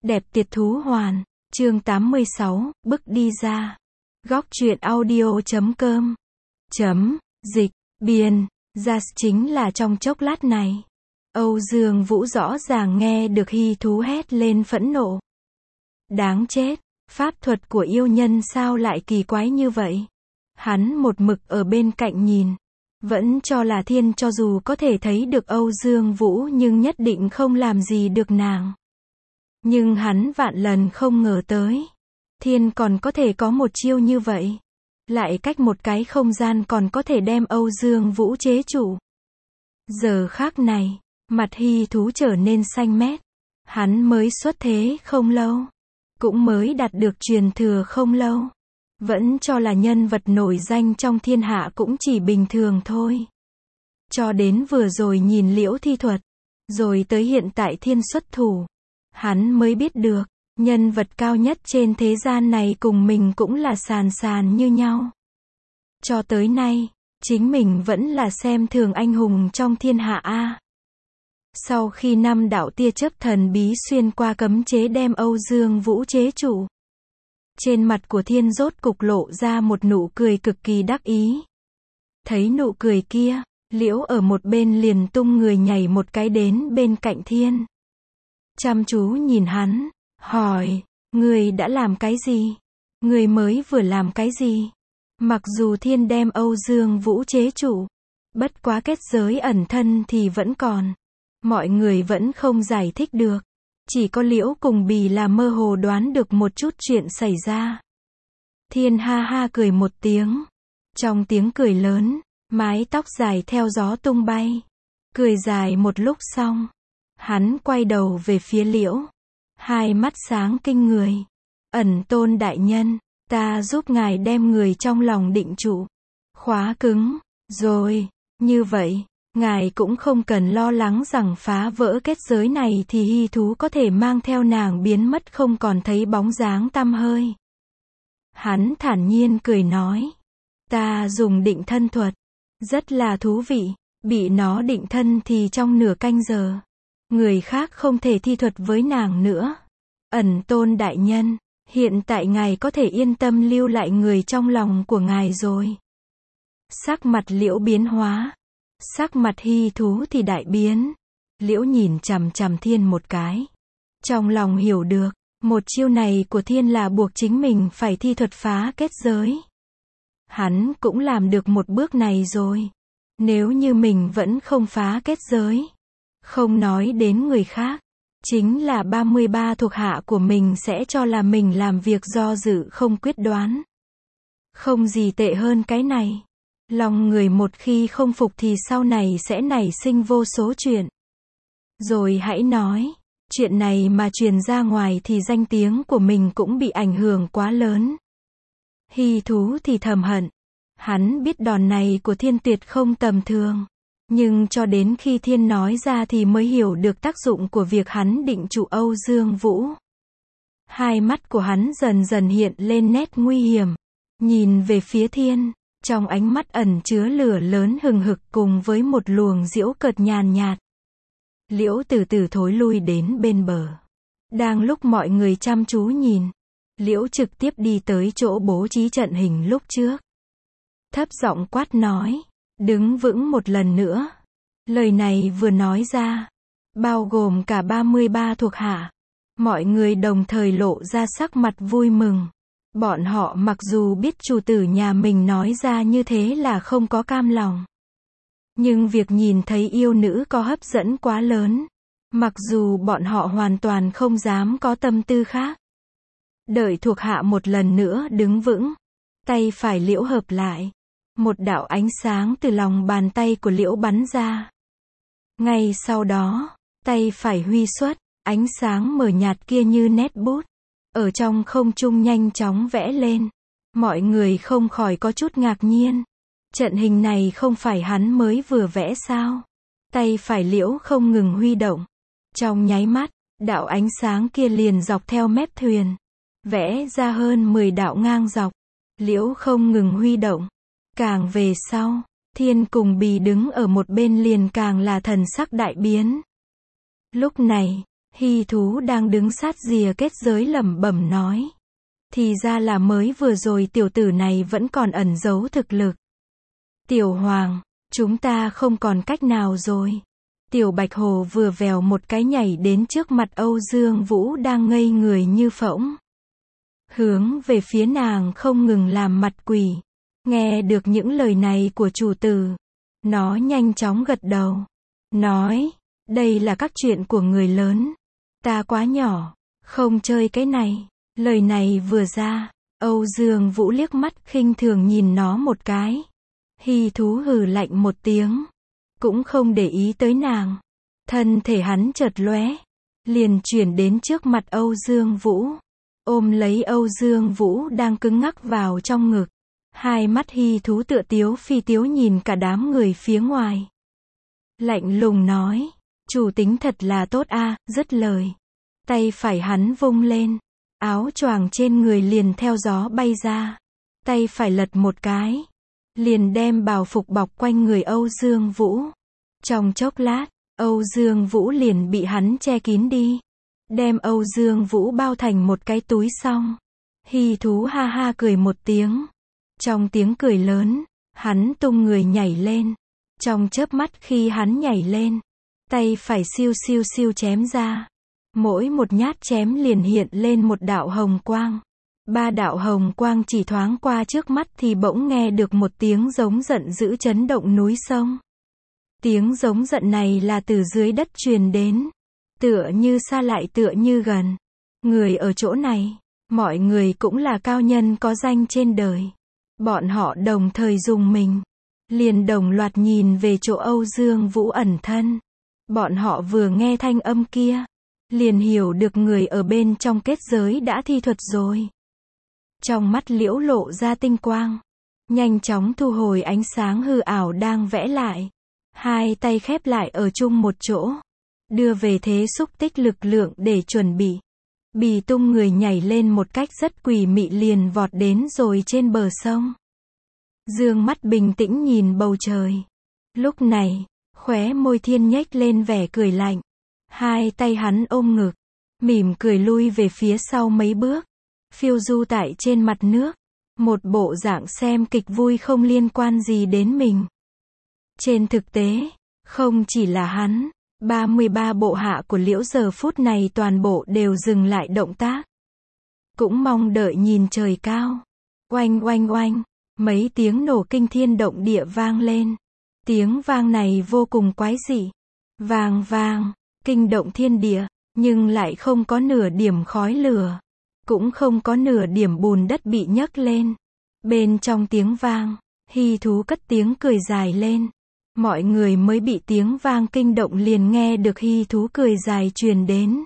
Đẹp tuyệt thú hoàn. Chương 86, bước đi ra. Góc truyện audio.com. Dịch, biên, ra chính là trong chốc lát này. Âu Dương Vũ rõ ràng nghe được Hy Thú hét lên phẫn nộ. Đáng chết, pháp thuật của yêu nhân sao lại kỳ quái như vậy? Hắn một mực ở bên cạnh nhìn. Vẫn cho là Thiên cho dù có thể thấy được Âu Dương Vũ nhưng nhất định không làm gì được nàng. Nhưng hắn vạn lần không ngờ tới. Thiên còn có thể có một chiêu như vậy. Lại cách một cái không gian còn có thể đem Âu Dương Vũ chế trụ. Giờ khác này, mặt Hy Thú trở nên xanh mét. Hắn mới xuất thế không lâu. Cũng mới đạt được truyền thừa không lâu. Vẫn cho là nhân vật nổi danh trong thiên hạ cũng chỉ bình thường thôi. Cho đến vừa rồi nhìn Liễu thi thuật. Rồi tới hiện tại Thiên xuất thủ. Hắn mới biết được, nhân vật cao nhất trên thế gian này cùng mình cũng là sàn sàn như nhau. Cho tới nay, chính mình vẫn là xem thường anh hùng trong thiên hạ a. Sau khi 5 đạo tia chớp thần bí xuyên qua cấm chế đem Âu Dương Vũ chế trụ. Trên mặt của Thiên rốt cục lộ ra một nụ cười cực kỳ đắc ý. Thấy nụ cười kia, Liễu ở một bên liền tung người nhảy một cái đến bên cạnh Thiên. Chăm chú nhìn hắn, hỏi, người đã làm cái gì? Người mới vừa làm cái gì? Mặc dù Thiên đem Âu Dương Vũ chế trụ, bất quá kết giới ẩn thân thì vẫn còn. Mọi người vẫn không giải thích được. Chỉ có Liễu cùng Bì là mơ hồ đoán được một chút chuyện xảy ra. Thiên ha ha cười một tiếng. Trong tiếng cười lớn, mái tóc dài theo gió tung bay. Cười dài một lúc xong. Hắn quay đầu về phía Liễu. Hai mắt sáng kinh người. Ẩn Tôn đại nhân, ta giúp ngài đem người trong lòng định trụ. Khóa cứng, rồi, như vậy, ngài cũng không cần lo lắng rằng phá vỡ kết giới này thì Hy Thú có thể mang theo nàng biến mất không còn thấy bóng dáng tăm hơi. Hắn thản nhiên cười nói. Ta dùng định thân thuật. Rất là thú vị, bị nó định thân thì trong nửa canh giờ. Người khác không thể thi thuật với nàng nữa. Ẩn Tôn đại nhân, hiện tại ngài có thể yên tâm lưu lại người trong lòng của ngài rồi. Sắc mặt Liễu biến hóa. Sắc mặt Hy Thú thì đại biến. Liễu nhìn chằm chằm Thiên một cái. Trong lòng hiểu được, một chiêu này của Thiên là buộc chính mình phải thi thuật phá kết giới. Hắn cũng làm được một bước này rồi. Nếu như mình vẫn không phá kết giới, không nói đến người khác, chính là 33 thuộc hạ của mình sẽ cho là mình làm việc do dự không quyết đoán. Không gì tệ hơn cái này. Lòng người một khi không phục thì sau này sẽ nảy sinh vô số chuyện. Rồi hãy nói, chuyện này mà truyền ra ngoài thì danh tiếng của mình cũng bị ảnh hưởng quá lớn. Hy Thú thì thầm hận. Hắn biết đòn này của Thiên tuyệt không tầm thường. Nhưng cho đến khi Thiên nói ra thì mới hiểu được tác dụng của việc hắn định trụ Âu Dương Vũ. Hai mắt của hắn dần dần hiện lên nét nguy hiểm. Nhìn về phía Thiên, trong ánh mắt ẩn chứa lửa lớn hừng hực cùng với một luồng giễu cợt nhàn nhạt. Liễu từ từ thối lui đến bên bờ. Đang lúc mọi người chăm chú nhìn, Liễu trực tiếp đi tới chỗ bố trí trận hình lúc trước. Thấp giọng quát nói, đứng vững một lần nữa. Lời này vừa nói ra, bao gồm cả 33 thuộc hạ. Mọi người đồng thời lộ ra sắc mặt vui mừng. Bọn họ mặc dù biết chủ tử nhà mình nói ra như thế là không có cam lòng. Nhưng việc nhìn thấy yêu nữ có hấp dẫn quá lớn. Mặc dù bọn họ hoàn toàn không dám có tâm tư khác. Đợi thuộc hạ một lần nữa đứng vững. Tay phải Liễu hợp lại. Một đạo ánh sáng từ lòng bàn tay của Liễu bắn ra. Ngay sau đó, tay phải huy xuất, ánh sáng mờ nhạt kia như nét bút. Ở trong không trung nhanh chóng vẽ lên. Mọi người không khỏi có chút ngạc nhiên. Trận hình này không phải hắn mới vừa vẽ sao? Tay phải Liễu không ngừng huy động. Trong nháy mắt, đạo ánh sáng kia liền dọc theo mép thuyền. Vẽ ra hơn 10 đạo ngang dọc. Liễu không ngừng huy động. Càng về sau, Thiên cùng Bì đứng ở một bên liền càng là thần sắc đại biến. Lúc này, Hy thú đang đứng sát rìa kết giới lẩm bẩm nói. Thì ra là mới vừa rồi tiểu tử này vẫn còn ẩn giấu thực lực. Tiểu Hoàng, chúng ta không còn cách nào rồi. Tiểu Bạch Hồ vừa vèo một cái nhảy đến trước mặt Âu Dương Vũ đang ngây người như phỗng. Hướng về phía nàng không ngừng làm mặt quỷ. Nghe được những lời này của chủ tử, nó nhanh chóng gật đầu. Nói, đây là các chuyện của người lớn. Ta quá nhỏ, không chơi cái này. Lời này vừa ra, Âu Dương Vũ liếc mắt khinh thường nhìn nó một cái. Hy thú hừ lạnh một tiếng, cũng không để ý tới nàng. Thân thể hắn chợt lóe, liền chuyển đến trước mặt Âu Dương Vũ, ôm lấy Âu Dương Vũ đang cứng ngắc vào trong ngực. Hai mắt hy thú tựa tiếu phi tiếu nhìn cả đám người phía ngoài. Lạnh lùng nói, chủ tính thật là tốt a. Dứt lời, tay phải hắn vung lên, áo choàng trên người liền theo gió bay ra. Tay phải lật một cái, liền đem bào phục bọc quanh người Âu Dương Vũ. Trong chốc lát, Âu Dương Vũ liền bị hắn che kín đi. Đem Âu Dương Vũ bao thành một cái túi xong. Hy thú ha ha cười một tiếng. Trong tiếng cười lớn, hắn tung người nhảy lên. Trong chớp mắt khi hắn nhảy lên, tay phải siêu siêu siêu chém ra. Mỗi một nhát chém liền hiện lên một đạo hồng quang. 3 đạo hồng quang chỉ thoáng qua trước mắt thì bỗng nghe được một tiếng giống giận dữ chấn động núi sông. Tiếng giống giận này là từ dưới đất truyền đến. Tựa như xa lại tựa như gần. Người ở chỗ này, mọi người cũng là cao nhân có danh trên đời. Bọn họ đồng thời dùng mình. Liền đồng loạt nhìn về chỗ Âu Dương Vũ ẩn thân. Bọn họ vừa nghe thanh âm kia, liền hiểu được người ở bên trong kết giới đã thi thuật rồi. Trong mắt Liễu lộ ra tinh quang, nhanh chóng thu hồi ánh sáng hư ảo đang vẽ lại. Hai tay khép lại ở chung một chỗ, đưa về thế xúc tích lực lượng để chuẩn bị. Bì tung người nhảy lên một cách rất quỷ mị liền vọt đến rồi trên bờ sông. Dương mắt bình tĩnh nhìn bầu trời. Lúc này, khóe môi Thiên nhếch lên vẻ cười lạnh. Hai tay hắn ôm ngực, mỉm cười lui về phía sau mấy bước, phiêu du tại trên mặt nước. Một bộ dạng xem kịch vui không liên quan gì đến mình. Trên thực tế, không chỉ là hắn, 33 bộ hạ của Liễu giờ phút này toàn bộ đều dừng lại động tác. Cũng mong đợi nhìn trời cao. Oanh oanh oanh, mấy tiếng nổ kinh thiên động địa vang lên. Tiếng vang này vô cùng quái dị. Vang vang, kinh động thiên địa, nhưng lại không có nửa điểm khói lửa. Cũng không có nửa điểm bùn đất bị nhấc lên. Bên trong tiếng vang, Hy thú cất tiếng cười dài lên. Mọi người mới bị tiếng vang kinh động liền nghe được Hy thú cười dài truyền đến.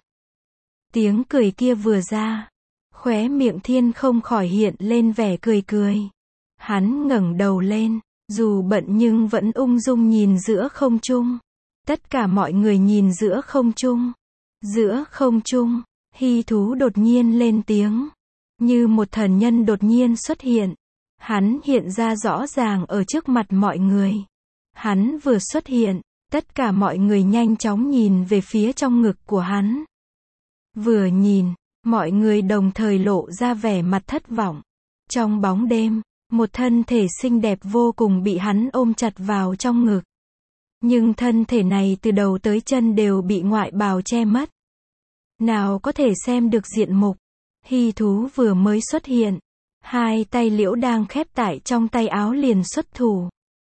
Tiếng cười kia vừa ra, khóe miệng Thiên không khỏi hiện lên vẻ cười cười. Hắn ngẩng đầu lên, dù bận nhưng vẫn ung dung nhìn giữa không trung. Tất cả mọi người nhìn giữa không trung. Giữa không trung, Hy thú đột nhiên lên tiếng. Như một thần nhân đột nhiên xuất hiện. Hắn hiện ra rõ ràng ở trước mặt mọi người. Hắn vừa xuất hiện, tất cả mọi người nhanh chóng nhìn về phía trong ngực của hắn. Vừa nhìn, mọi người đồng thời lộ ra vẻ mặt thất vọng. Trong bóng đêm, một thân thể xinh đẹp vô cùng bị hắn ôm chặt vào trong ngực. Nhưng thân thể này từ đầu tới chân đều bị ngoại bào che mất. Nào có thể xem được diện mục. Hy thú vừa mới xuất hiện. Hai tay Liễu đang khép tại trong tay áo liền xuất thủ.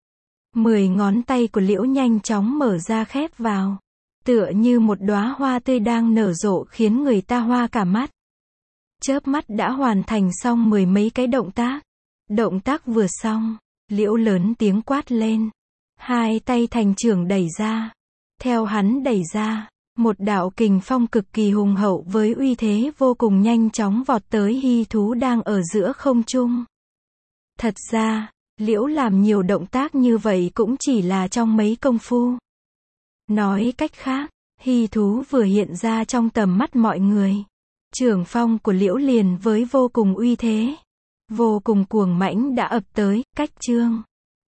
10 ngón tay của Liễu nhanh chóng mở ra khép vào. Tựa như một đóa hoa tươi đang nở rộ khiến người ta hoa cả mắt. Chớp mắt đã hoàn thành xong 10 mấy cái động tác. Động tác vừa xong, Liễu lớn tiếng quát lên. Hai tay thành chưởng đẩy ra. Theo hắn đẩy ra, một đạo kình phong cực kỳ hùng hậu với uy thế vô cùng nhanh chóng vọt tới Hy thú đang ở giữa không trung. Thật ra, Liễu làm nhiều động tác như vậy cũng chỉ là trong mấy công phu. Nói cách khác, Hy thú vừa hiện ra trong tầm mắt mọi người. Chưởng phong của Liễu liền với vô cùng uy thế, vô cùng cuồng mãnh đã ập tới. Cách chương